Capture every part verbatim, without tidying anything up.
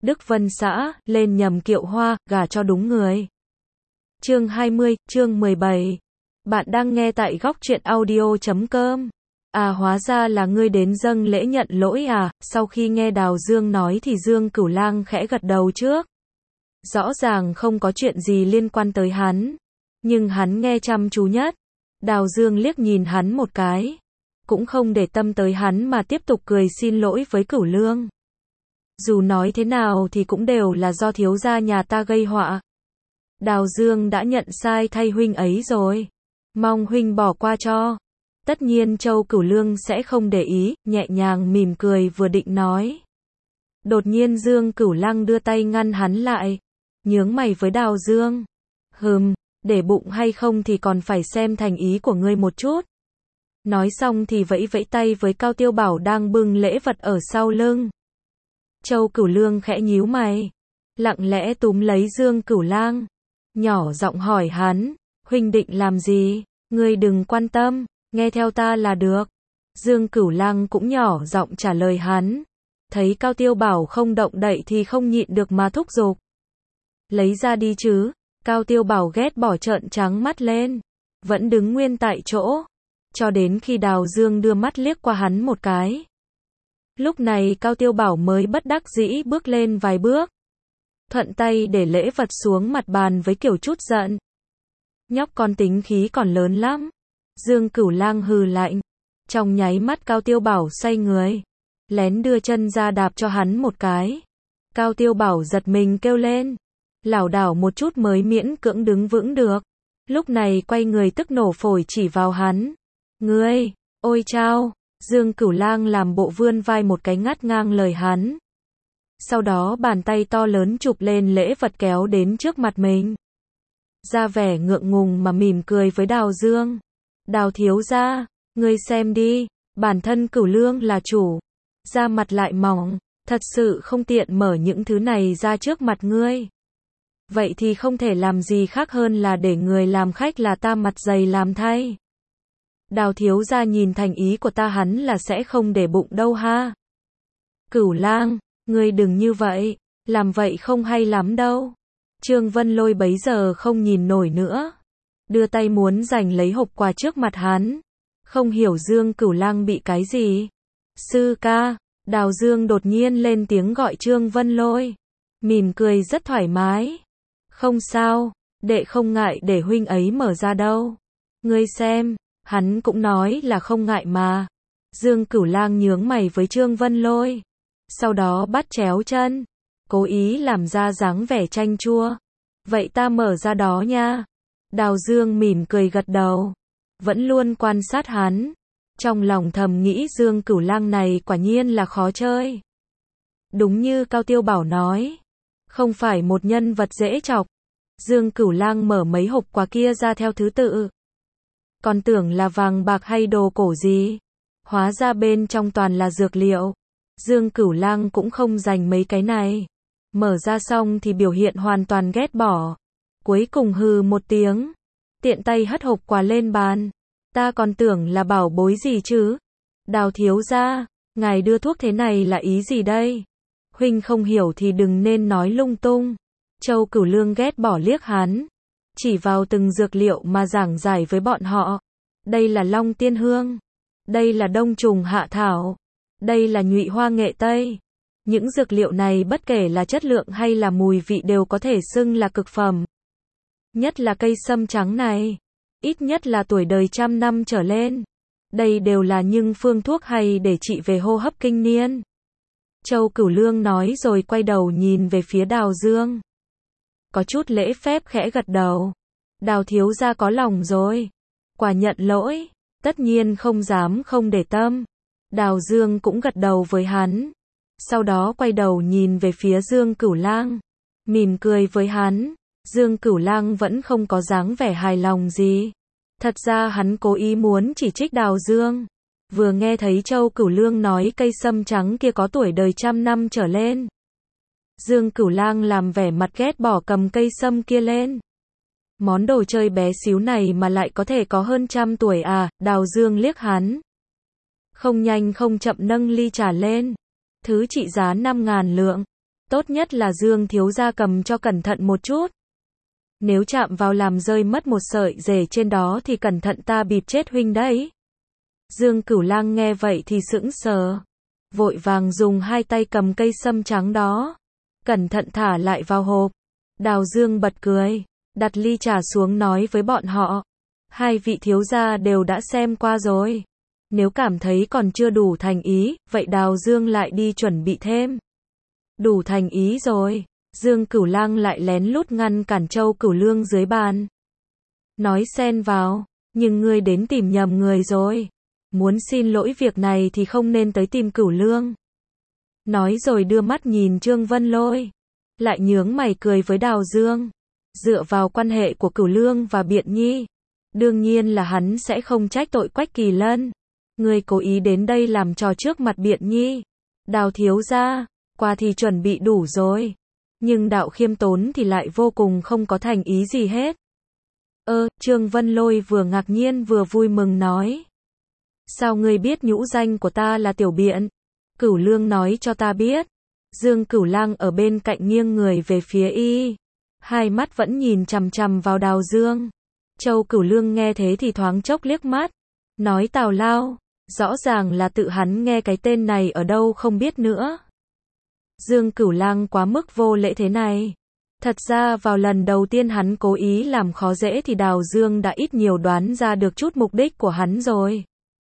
Đức Vân xã, lên nhầm kiệu hoa, gả cho đúng người. Chương hai mươi, chương mười bảy. Bạn đang nghe tại góc truyện audio chấm com. À hóa ra là ngươi đến dâng lễ nhận lỗi à, sau khi nghe Đào Dương nói thì Dương Cửu Lang khẽ gật đầu trước. Rõ ràng không có chuyện gì liên quan tới hắn, nhưng hắn nghe chăm chú nhất. Đào Dương liếc nhìn hắn một cái, cũng không để tâm tới hắn mà tiếp tục cười xin lỗi với Cửu Lương. Dù nói thế nào thì cũng đều là do thiếu gia nhà ta gây họa. Đào Dương đã nhận sai thay huynh ấy rồi, mong huynh bỏ qua cho. Tất nhiên Châu Cửu Lương sẽ không để ý, nhẹ nhàng mỉm cười vừa định nói. Đột nhiên Dương Cửu Lang đưa tay ngăn hắn lại, nhướng mày với Đào Dương. Hừm, để bụng hay không thì còn phải xem thành ý của ngươi một chút. Nói xong thì vẫy vẫy tay với Cao Tiêu Bảo đang bưng lễ vật ở sau lưng. Châu Cửu Lương khẽ nhíu mày, lặng lẽ túm lấy Dương Cửu Lang, nhỏ giọng hỏi hắn, huynh định làm gì? Ngươi đừng quan tâm, nghe theo ta là được. Dương Cửu Lang cũng nhỏ giọng trả lời hắn. Thấy Cao Tiêu Bảo không động đậy thì không nhịn được mà thúc giục. Lấy ra đi chứ. Cao Tiêu Bảo ghét bỏ trợn trắng mắt lên, vẫn đứng nguyên tại chỗ, cho đến khi Đào Dương đưa mắt liếc qua hắn một cái. Lúc này Cao Tiêu Bảo mới bất đắc dĩ bước lên vài bước, thuận tay để lễ vật xuống mặt bàn với kiểu chút giận. Nhóc con tính khí còn lớn lắm. Dương Cửu Lang hừ lạnh. Trong nháy mắt Cao Tiêu Bảo xoay người, lén đưa chân ra đạp cho hắn một cái. Cao Tiêu Bảo giật mình kêu lên, lảo đảo một chút mới miễn cưỡng đứng vững được. Lúc này quay người tức nổ phổi chỉ vào hắn. Ngươi, ôi chao! Dương Cửu Lang làm bộ vươn vai một cái ngắt ngang lời hắn. Sau đó bàn tay to lớn chụp lên lễ vật kéo đến trước mặt mình. Ra vẻ ngượng ngùng mà mỉm cười với Đào Dương. Đào thiếu gia, ngươi xem đi, bản thân Cửu Lương là chủ, da mặt lại mỏng, thật sự không tiện mở những thứ này ra trước mặt ngươi. Vậy thì không thể làm gì khác hơn là để người làm khách là ta mặt dày làm thay. Đào thiếu gia nhìn thành ý của ta hắn là sẽ không để bụng đâu ha. Cửu Lang, ngươi đừng như vậy, làm vậy không hay lắm đâu. Trương Vân Lôi bấy giờ không nhìn nổi nữa, đưa tay muốn giành lấy hộp quà trước mặt hắn. Không hiểu Dương Cửu Lang bị cái gì. Sư ca, Đào Dương đột nhiên lên tiếng gọi Trương Vân Lôi, mỉm cười rất thoải mái. Không sao, đệ không ngại để huynh ấy mở ra đâu. Ngươi xem, hắn cũng nói là không ngại mà. Dương Cửu Lang nhướng mày với Trương Vân Lôi, sau đó bắt chéo chân, cố ý làm ra dáng vẻ chanh chua. Vậy ta mở ra đó nha. Đào Dương mỉm cười gật đầu, vẫn luôn quan sát hắn. Trong lòng thầm nghĩ Dương Cửu Lang này quả nhiên là khó chơi. Đúng như Cao Tiêu Bảo nói, không phải một nhân vật dễ chọc. Dương Cửu Lang mở mấy hộp quà kia ra theo thứ tự, còn tưởng là vàng bạc hay đồ cổ gì, hóa ra bên trong toàn là dược liệu. Dương Cửu Lang cũng không dành mấy cái này, mở ra xong thì biểu hiện hoàn toàn ghét bỏ, cuối cùng hừ một tiếng, tiện tay hất hộp quà lên bàn. Ta còn tưởng là bảo bối gì chứ. Đào thiếu gia, ngài đưa thuốc thế này là ý gì đây? Huynh không hiểu thì đừng nên nói lung tung. Châu Cửu Lương ghét bỏ liếc hắn, chỉ vào từng dược liệu mà giảng giải với bọn họ. Đây là Long Tiên Hương, đây là Đông Trùng Hạ Thảo, đây là Nhụy Hoa Nghệ Tây. Những dược liệu này bất kể là chất lượng hay là mùi vị đều có thể xưng là cực phẩm. Nhất là cây sâm trắng này, ít nhất là tuổi đời trăm năm trở lên. Đây đều là những phương thuốc hay để trị về hô hấp kinh niên. Châu Cửu Lương nói rồi quay đầu nhìn về phía Đào Dương, có chút lễ phép khẽ gật đầu. Đào thiếu gia có lòng rồi, quả nhận lỗi, tất nhiên không dám không để tâm. Đào Dương cũng gật đầu với hắn, sau đó quay đầu nhìn về phía Dương Cửu Lang, mỉm cười với hắn. Dương Cửu Lang vẫn không có dáng vẻ hài lòng gì. Thật ra hắn cố ý muốn chỉ trích Đào Dương. Vừa nghe thấy Châu Cửu Lương nói cây sâm trắng kia có tuổi đời trăm năm trở lên, Dương Cửu Lang làm vẻ mặt ghét bỏ cầm cây sâm kia lên. Món đồ chơi bé xíu này mà lại có thể có hơn trăm tuổi à? Đào Dương liếc hắn, không nhanh không chậm nâng ly trà lên. Thứ trị giá năm ngàn lượng. Tốt nhất là Dương thiếu gia cầm cho cẩn thận một chút. Nếu chạm vào làm rơi mất một sợi rể trên đó thì cẩn thận ta bịp chết huynh đấy. Dương Cửu Lang nghe vậy thì sững sờ. Vội vàng dùng hai tay cầm cây sâm trắng đó. Cẩn thận thả lại vào hộp. Đào Dương bật cười. Đặt ly trà xuống nói với bọn họ. Hai vị thiếu gia đều đã xem qua rồi. Nếu cảm thấy còn chưa đủ thành ý, vậy Đào Dương lại đi chuẩn bị thêm. Đủ thành ý rồi. Dương Cửu Lang lại lén lút ngăn cản Châu Cửu Lương dưới bàn. Nói xen vào, nhưng ngươi đến tìm nhầm người rồi. Muốn xin lỗi việc này thì không nên tới tìm Cửu Lương. Nói rồi đưa mắt nhìn Trương Vân Lôi. Lại nhướng mày cười với Đào Dương. Dựa vào quan hệ của Cửu Lương và Biện Nhi, đương nhiên là hắn sẽ không trách tội Quách Kỳ Lân. Ngươi cố ý đến đây làm trò trước mặt Biện Nhi. Đào thiếu gia, quà thì chuẩn bị đủ rồi. Nhưng Đạo khiêm tốn thì lại vô cùng không có thành ý gì hết. Ơ, Trương Vân Lôi vừa ngạc nhiên vừa vui mừng nói. Sao ngươi biết nhũ danh của ta là Tiểu Biện? Cửu Lương nói cho ta biết. Dương Cửu Lang ở bên cạnh nghiêng người về phía y. Hai mắt vẫn nhìn chằm chằm vào Đào Dương. Châu Cửu Lương nghe thế thì thoáng chốc liếc mắt. Nói tào lao. Rõ ràng là tự hắn nghe cái tên này ở đâu không biết nữa. Dương Cửu Lang quá mức vô lễ thế này. Thật ra vào lần đầu tiên hắn cố ý làm khó dễ thì Đào Dương đã ít nhiều đoán ra được chút mục đích của hắn rồi.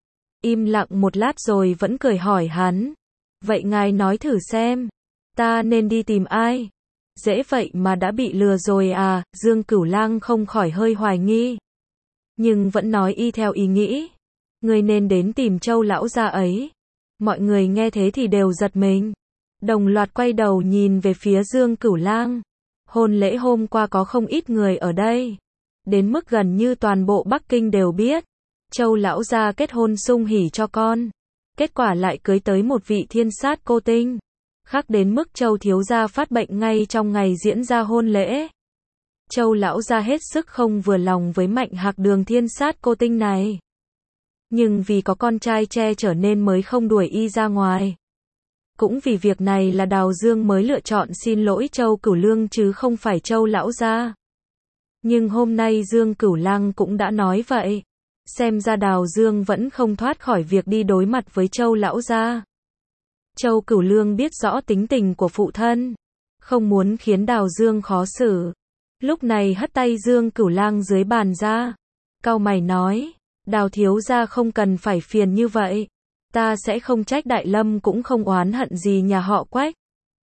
Im lặng một lát rồi vẫn cười hỏi hắn. Vậy ngài nói thử xem. Ta nên đi tìm ai? Dễ vậy mà đã bị lừa rồi à? Dương Cửu Lang không khỏi hơi hoài nghi. Nhưng vẫn nói y theo ý nghĩ. Người nên đến tìm Châu lão gia ấy. Mọi người nghe thế thì đều giật mình. Đồng loạt quay đầu nhìn về phía Dương Cửu Lang. Hôn lễ hôm qua có không ít người ở đây. Đến mức gần như toàn bộ Bắc Kinh đều biết. Châu lão gia kết hôn sung hỉ cho con. Kết quả lại cưới tới một vị thiên sát cô tinh. Khác đến mức Châu thiếu gia phát bệnh ngay trong ngày diễn ra hôn lễ. Châu lão gia hết sức không vừa lòng với Mạnh Hạc Đường thiên sát cô tinh này. Nhưng vì có con trai che chở nên mới không đuổi y ra ngoài. Cũng vì việc này là Đào Dương mới lựa chọn xin lỗi Châu Cửu Lương chứ không phải Châu lão gia. Nhưng hôm nay Dương Cửu Lang cũng đã nói vậy. Xem ra Đào Dương vẫn không thoát khỏi việc đi đối mặt với Châu lão gia. Châu Cửu Lương biết rõ tính tình của phụ thân, không muốn khiến Đào Dương khó xử. Lúc này hất tay Dương Cửu Lang dưới bàn ra. Cau mày nói, Đào thiếu gia không cần phải phiền như vậy. Ta sẽ không trách Đại Lâm cũng không oán hận gì nhà họ Quách.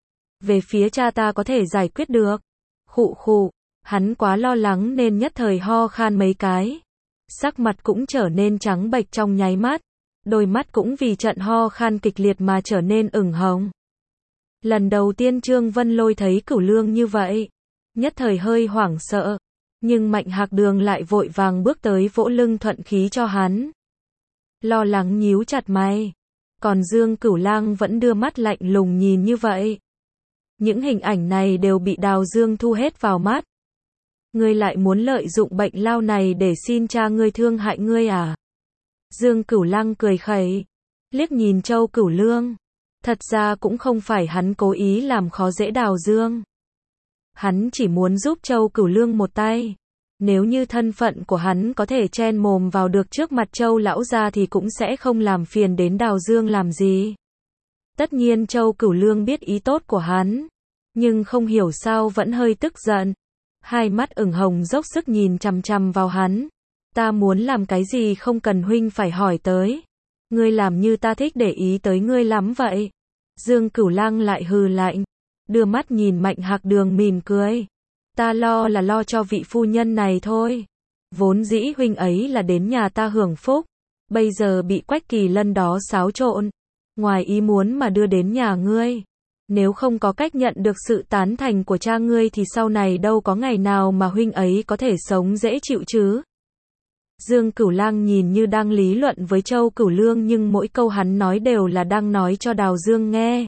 Về phía cha ta có thể giải quyết được. Khụ khụ, hắn quá lo lắng nên nhất thời ho khan mấy cái. Sắc mặt cũng trở nên trắng bệch trong nháy mắt. Đôi mắt cũng vì trận ho khan kịch liệt mà trở nên ửng hồng. Lần đầu tiên Trương Vân Lôi thấy Cửu Lương như vậy, nhất thời hơi hoảng sợ. Nhưng Mạnh Hạc Đường lại vội vàng bước tới vỗ lưng thuận khí cho hắn. Lo lắng nhíu chặt mày. Còn Dương Cửu Lang vẫn đưa mắt lạnh lùng nhìn như vậy. Những hình ảnh này đều bị Đào Dương thu hết vào mắt. Ngươi lại muốn lợi dụng bệnh lao này để xin cha ngươi thương hại ngươi à? Dương Cửu Lang cười khẩy, liếc nhìn Châu Cửu Lương. Thật ra cũng không phải hắn cố ý làm khó dễ Đào Dương. Hắn chỉ muốn giúp Châu Cửu Lương một tay. Nếu như thân phận của hắn có thể chen mồm vào được trước mặt Châu lão gia thì cũng sẽ không làm phiền đến Đào Dương làm gì. Tất nhiên Châu Cửu Lương biết ý tốt của hắn, nhưng không hiểu sao vẫn hơi tức giận. Hai mắt ửng hồng dốc sức nhìn chằm chằm vào hắn. Ta muốn làm cái gì không cần huynh phải hỏi tới. Ngươi làm như ta thích để ý tới ngươi lắm vậy. Dương Cửu Lang lại hừ lạnh, đưa mắt nhìn Mạnh Hạc Đường mỉm cười. Ta lo là lo cho vị phu nhân này thôi. Vốn dĩ huynh ấy là đến nhà ta hưởng phúc. Bây giờ bị Quách Kỳ Lân đó xáo trộn. Ngoài ý muốn mà đưa đến nhà ngươi. Nếu không có cách nhận được sự tán thành của cha ngươi thì sau này đâu có ngày nào mà huynh ấy có thể sống dễ chịu chứ. Dương Cửu Lang nhìn như đang lý luận với Châu Cửu Lương nhưng mỗi câu hắn nói đều là đang nói cho Đào Dương nghe.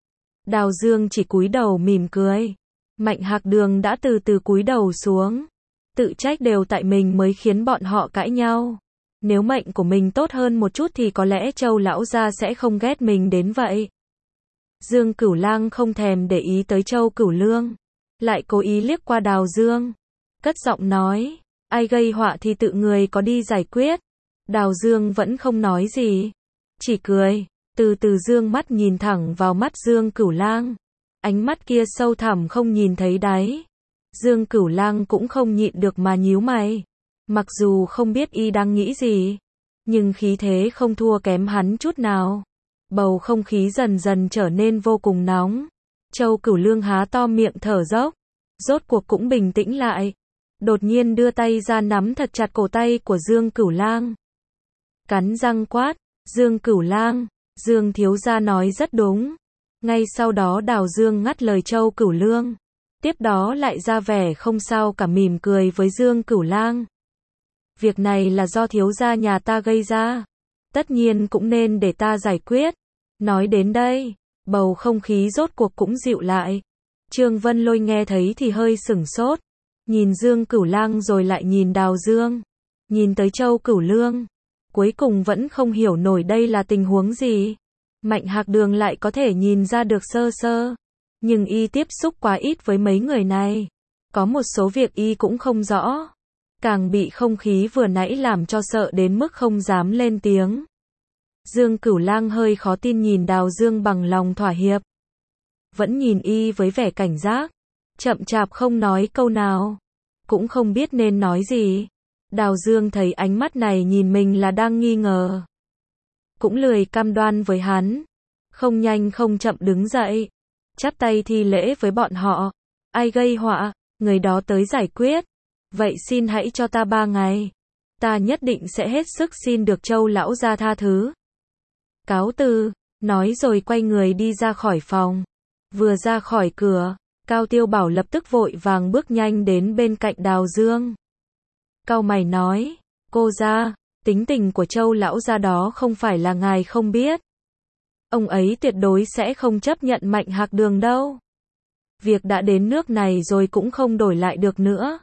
Đào Dương chỉ cúi đầu mỉm cười. Mạnh Hạc Đường đã từ từ cúi đầu xuống. Tự trách đều tại mình mới khiến bọn họ cãi nhau. Nếu mệnh của mình tốt hơn một chút thì có lẽ Châu lão gia sẽ không ghét mình đến vậy. Dương Cửu Lang không thèm để ý tới Châu Cửu Lương, lại cố ý liếc qua Đào Dương, cất giọng nói, ai gây họa thì tự người có đi giải quyết. Đào Dương vẫn không nói gì, chỉ cười, từ từ dương mắt nhìn thẳng vào mắt Dương Cửu Lang. Ánh mắt kia sâu thẳm không nhìn thấy đáy. Dương Cửu Lang cũng không nhịn được mà nhíu mày. Mặc dù không biết y đang nghĩ gì, nhưng khí thế không thua kém hắn chút nào. Bầu không khí dần dần trở nên vô cùng nóng. Châu Cửu Lương há to miệng thở dốc, rốt cuộc cũng bình tĩnh lại. Đột nhiên đưa tay ra nắm thật chặt cổ tay của Dương Cửu Lang. Cắn răng quát, Dương Cửu Lang, Dương thiếu gia nói rất đúng. Ngay sau đó Đào Dương ngắt lời Châu Cửu Lương. Tiếp đó lại ra vẻ không sao cả mỉm cười với Dương Cửu Lang. Việc này là do thiếu gia nhà ta gây ra. Tất nhiên cũng nên để ta giải quyết. Nói đến đây, bầu không khí rốt cuộc cũng dịu lại. Trương Vân Lôi nghe thấy thì hơi sửng sốt. Nhìn Dương Cửu Lang rồi lại nhìn Đào Dương. Nhìn tới Châu Cửu Lương. Cuối cùng vẫn không hiểu nổi đây là tình huống gì. Mạnh Hạc Đường lại có thể nhìn ra được sơ sơ. Nhưng y tiếp xúc quá ít với mấy người này. Có một số việc y cũng không rõ. Càng bị không khí vừa nãy làm cho sợ đến mức không dám lên tiếng. Dương Cửu Lang hơi khó tin nhìn Đào Dương bằng lòng thỏa hiệp. Vẫn nhìn y với vẻ cảnh giác. Chậm chạp không nói câu nào. Cũng không biết nên nói gì. Đào Dương thấy ánh mắt này nhìn mình là đang nghi ngờ. Cũng lười cam đoan với hắn. Không nhanh không chậm đứng dậy. Chắp tay thi lễ với bọn họ. Ai gây họa, người đó tới giải quyết. Vậy xin hãy cho ta ba ngày. Ta nhất định sẽ hết sức xin được Châu lão gia tha thứ. Cáo từ, nói rồi quay người đi ra khỏi phòng. Vừa ra khỏi cửa, Cao Tiêu Bảo lập tức vội vàng bước nhanh đến bên cạnh Đào Dương. Cau mày nói, cô gia, tính tình của Châu lão gia đó không phải là ngài không biết. Ông ấy tuyệt đối sẽ không chấp nhận Mạnh Hạc Đường đâu. Việc đã đến nước này rồi cũng không đổi lại được nữa.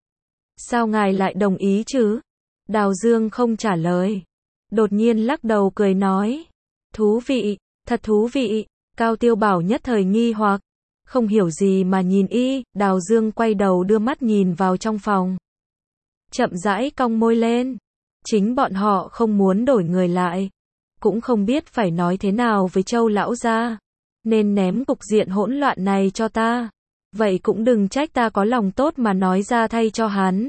Sao ngài lại đồng ý chứ? Đào Dương không trả lời. Đột nhiên lắc đầu cười nói. Thú vị, thật thú vị. Cao Tiêu Bảo nhất thời nghi hoặc. Không hiểu gì mà nhìn y. Đào Dương quay đầu đưa mắt nhìn vào trong phòng. Chậm rãi cong môi lên. Chính bọn họ không muốn đổi người lại. Cũng không biết phải nói thế nào với Châu lão gia. Nên ném cục diện hỗn loạn này cho ta. Vậy cũng đừng trách ta có lòng tốt mà nói ra thay cho hắn.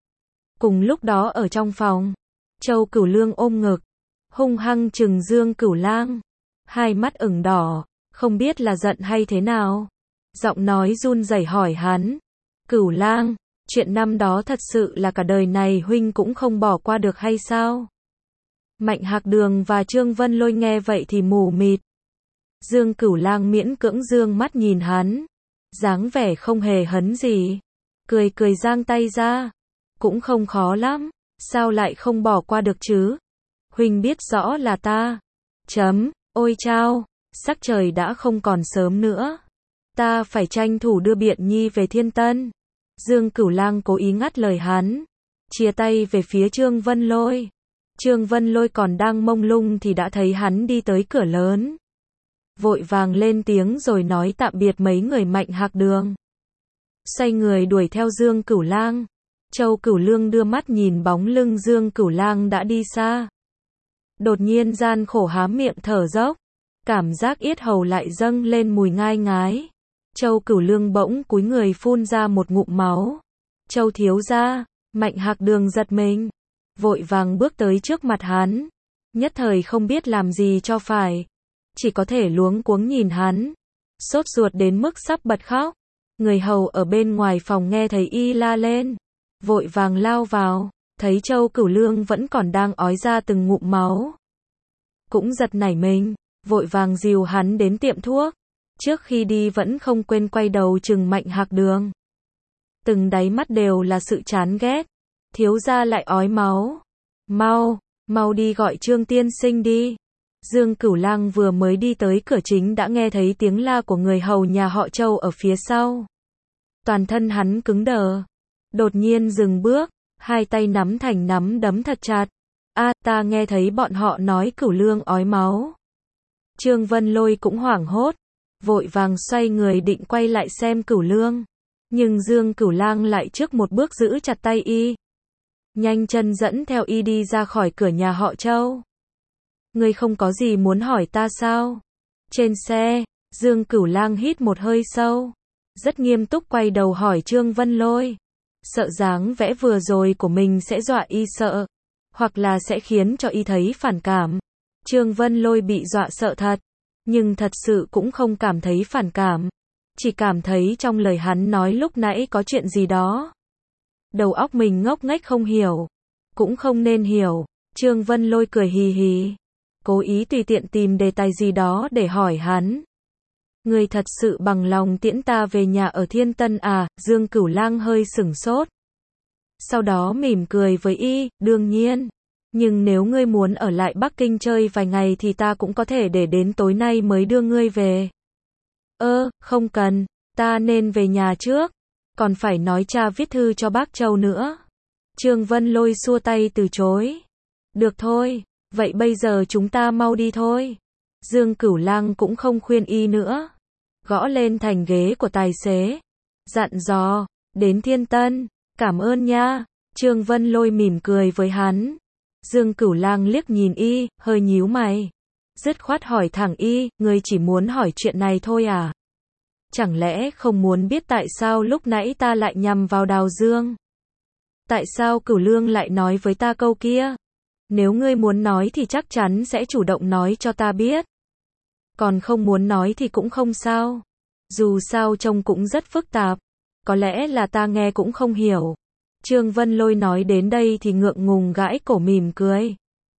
Cùng lúc đó ở trong phòng, Châu Cửu Lương ôm ngực, hung hăng trừng Dương Cửu Lang, hai mắt ửng đỏ, không biết là giận hay thế nào. Giọng nói run rẩy hỏi hắn, Cửu Lang, chuyện năm đó thật sự là cả đời này huynh cũng không bỏ qua được hay sao? Mạnh Hạc Đường và Trương Vân Lôi nghe vậy thì mù mịt. Dương Cửu Lang miễn cưỡng dương mắt nhìn hắn, dáng vẻ không hề hấn gì, cười cười giang tay ra, cũng không khó lắm, sao lại không bỏ qua được chứ? Huynh biết rõ là ta. Chấm, ôi chao, sắc trời đã không còn sớm nữa. Ta phải tranh thủ đưa Biện Nhi về Thiên Tân. Dương Cửu Lang cố ý ngắt lời hắn, chia tay về phía Trương Vân Lôi. Trương Vân Lôi còn đang mông lung thì đã thấy hắn đi tới cửa lớn. Vội vàng lên tiếng rồi nói tạm biệt mấy người Mạnh Hạc Đường. Xoay người đuổi theo Dương Cửu Lang. Châu Cửu Lương đưa mắt nhìn bóng lưng Dương Cửu Lang đã đi xa. Đột nhiên gian khổ há miệng thở dốc. Cảm giác yết hầu lại dâng lên mùi ngai ngái. Châu Cửu Lương bỗng cúi người phun ra một ngụm máu. Châu thiếu gia, Mạnh Hạc Đường giật mình. Vội vàng bước tới trước mặt hắn. Nhất thời không biết làm gì cho phải. Chỉ có thể luống cuống nhìn hắn. Sốt ruột đến mức sắp bật khóc. Người hầu ở bên ngoài phòng nghe thấy y la lên. Vội vàng lao vào. Thấy Châu Cửu Lương vẫn còn đang ói ra từng ngụm máu. Cũng giật nảy mình. Vội vàng dìu hắn đến tiệm thuốc. Trước khi đi vẫn không quên quay đầu chừng Mạnh Hạc Đường. Từng đáy mắt đều là sự chán ghét. Thiếu gia lại ói máu. Mau, mau đi gọi Trương tiên sinh đi. Dương Cửu Lang vừa mới đi tới cửa chính đã nghe thấy tiếng la của người hầu nhà họ Châu ở phía sau. Toàn thân hắn cứng đờ. Đột nhiên dừng bước, hai tay nắm thành nắm đấm thật chặt. A, ta nghe thấy bọn họ nói Cửu Lương ói máu. Trương Vân Lôi cũng hoảng hốt. vội vàng xoay người định quay lại xem Cửu Lương. Nhưng Dương Cửu Lang lại trước một bước giữ chặt tay y. Nhanh chân dẫn theo y đi ra khỏi cửa nhà họ Châu. Ngươi không có gì muốn hỏi ta sao? Trên xe, Dương Cửu Lang hít một hơi sâu. Rất nghiêm túc quay đầu hỏi Trương Vân Lôi. Sợ dáng vẽ vừa rồi của mình sẽ dọa y sợ. Hoặc là sẽ khiến cho y thấy phản cảm. Trương Vân Lôi bị dọa sợ thật. Nhưng thật sự cũng không cảm thấy phản cảm. Chỉ cảm thấy trong lời hắn nói lúc nãy có chuyện gì đó. Đầu óc mình ngốc nghếch không hiểu. Cũng không nên hiểu. Trương Vân Lôi cười hì hì. Cố ý tùy tiện tìm đề tài gì đó để hỏi hắn. Ngươi thật sự bằng lòng tiễn ta về nhà ở Thiên Tân à? Dương Cửu Lang hơi sửng sốt. Sau đó mỉm cười với y, đương nhiên. Nhưng nếu ngươi muốn ở lại Bắc Kinh chơi vài ngày thì ta cũng có thể để đến tối nay mới đưa ngươi về. Ơ, không cần, ta nên về nhà trước. Còn phải nói cha viết thư cho bác Châu nữa. Trương Vân Lôi xua tay từ chối. Được thôi, vậy bây giờ chúng ta mau đi thôi. Dương Cửu Lang cũng không khuyên y nữa. Gõ lên thành ghế của tài xế. Dặn dò, đến Thiên Tân, cảm ơn nha. Trương Vân Lôi mỉm cười với hắn. Dương Cửu Lang liếc nhìn y, hơi nhíu mày. Dứt khoát hỏi thẳng y, ngươi chỉ muốn hỏi chuyện này thôi à? Chẳng lẽ không muốn biết tại sao lúc nãy ta lại nhằm vào Đào Dương? Tại sao Cửu Lương lại nói với ta câu kia? Nếu ngươi muốn nói thì chắc chắn sẽ chủ động nói cho ta biết. Còn không muốn nói thì cũng không sao. Dù sao trông cũng rất phức tạp. Có lẽ là ta nghe cũng không hiểu. Trương Vân Lôi nói đến đây thì ngượng ngùng gãi cổ mỉm cười.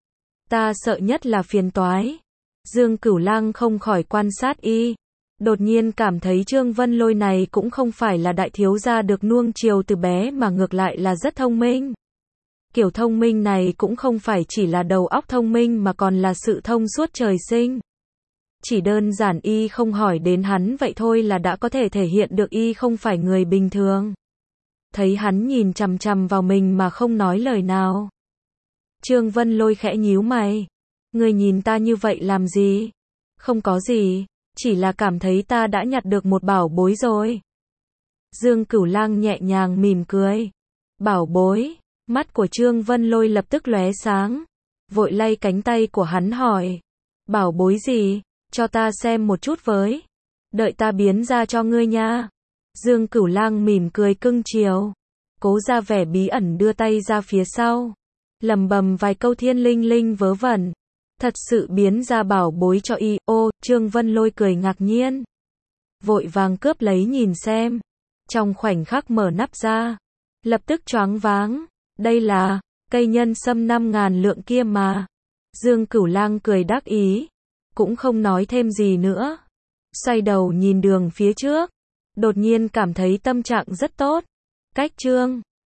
Ta sợ nhất là phiền toái. Dương Cửu Lang không khỏi quan sát y. Đột nhiên cảm thấy Trương Vân Lôi này cũng không phải là đại thiếu gia được nuông chiều từ bé mà ngược lại là rất thông minh. Kiểu thông minh này cũng không phải chỉ là đầu óc thông minh mà còn là sự thông suốt trời sinh. Chỉ đơn giản y không hỏi đến hắn vậy thôi là đã có thể thể hiện được y không phải người bình thường. Thấy hắn nhìn chằm chằm vào mình mà không nói lời nào. Trương Vân Lôi khẽ nhíu mày. Ngươi nhìn ta như vậy làm gì? Không có gì, chỉ là cảm thấy ta đã nhặt được một bảo bối rồi. Dương Cửu Lang nhẹ nhàng mỉm cười. Bảo bối? Mắt của Trương Vân Lôi lập tức lóe sáng. Vội lay cánh tay của hắn hỏi. Bảo bối gì? Cho ta xem một chút với. Đợi ta biến ra cho ngươi nha. Dương Cửu Lang mỉm cười cưng chiều. Cố ra vẻ bí ẩn đưa tay ra phía sau. Lầm bầm vài câu thiên linh linh vớ vẩn. Thật sự biến ra bảo bối cho y. Ô, Trương Vân Lôi cười ngạc nhiên. Vội vàng cướp lấy nhìn xem. Trong khoảnh khắc mở nắp ra. Lập tức choáng váng. Đây là cây nhân sâm năm ngàn lượng kia mà. Dương Cửu Lang cười đắc ý. Cũng không nói thêm gì nữa. Xoay đầu nhìn đường phía trước. Đột nhiên cảm thấy tâm trạng rất tốt. Cách Trương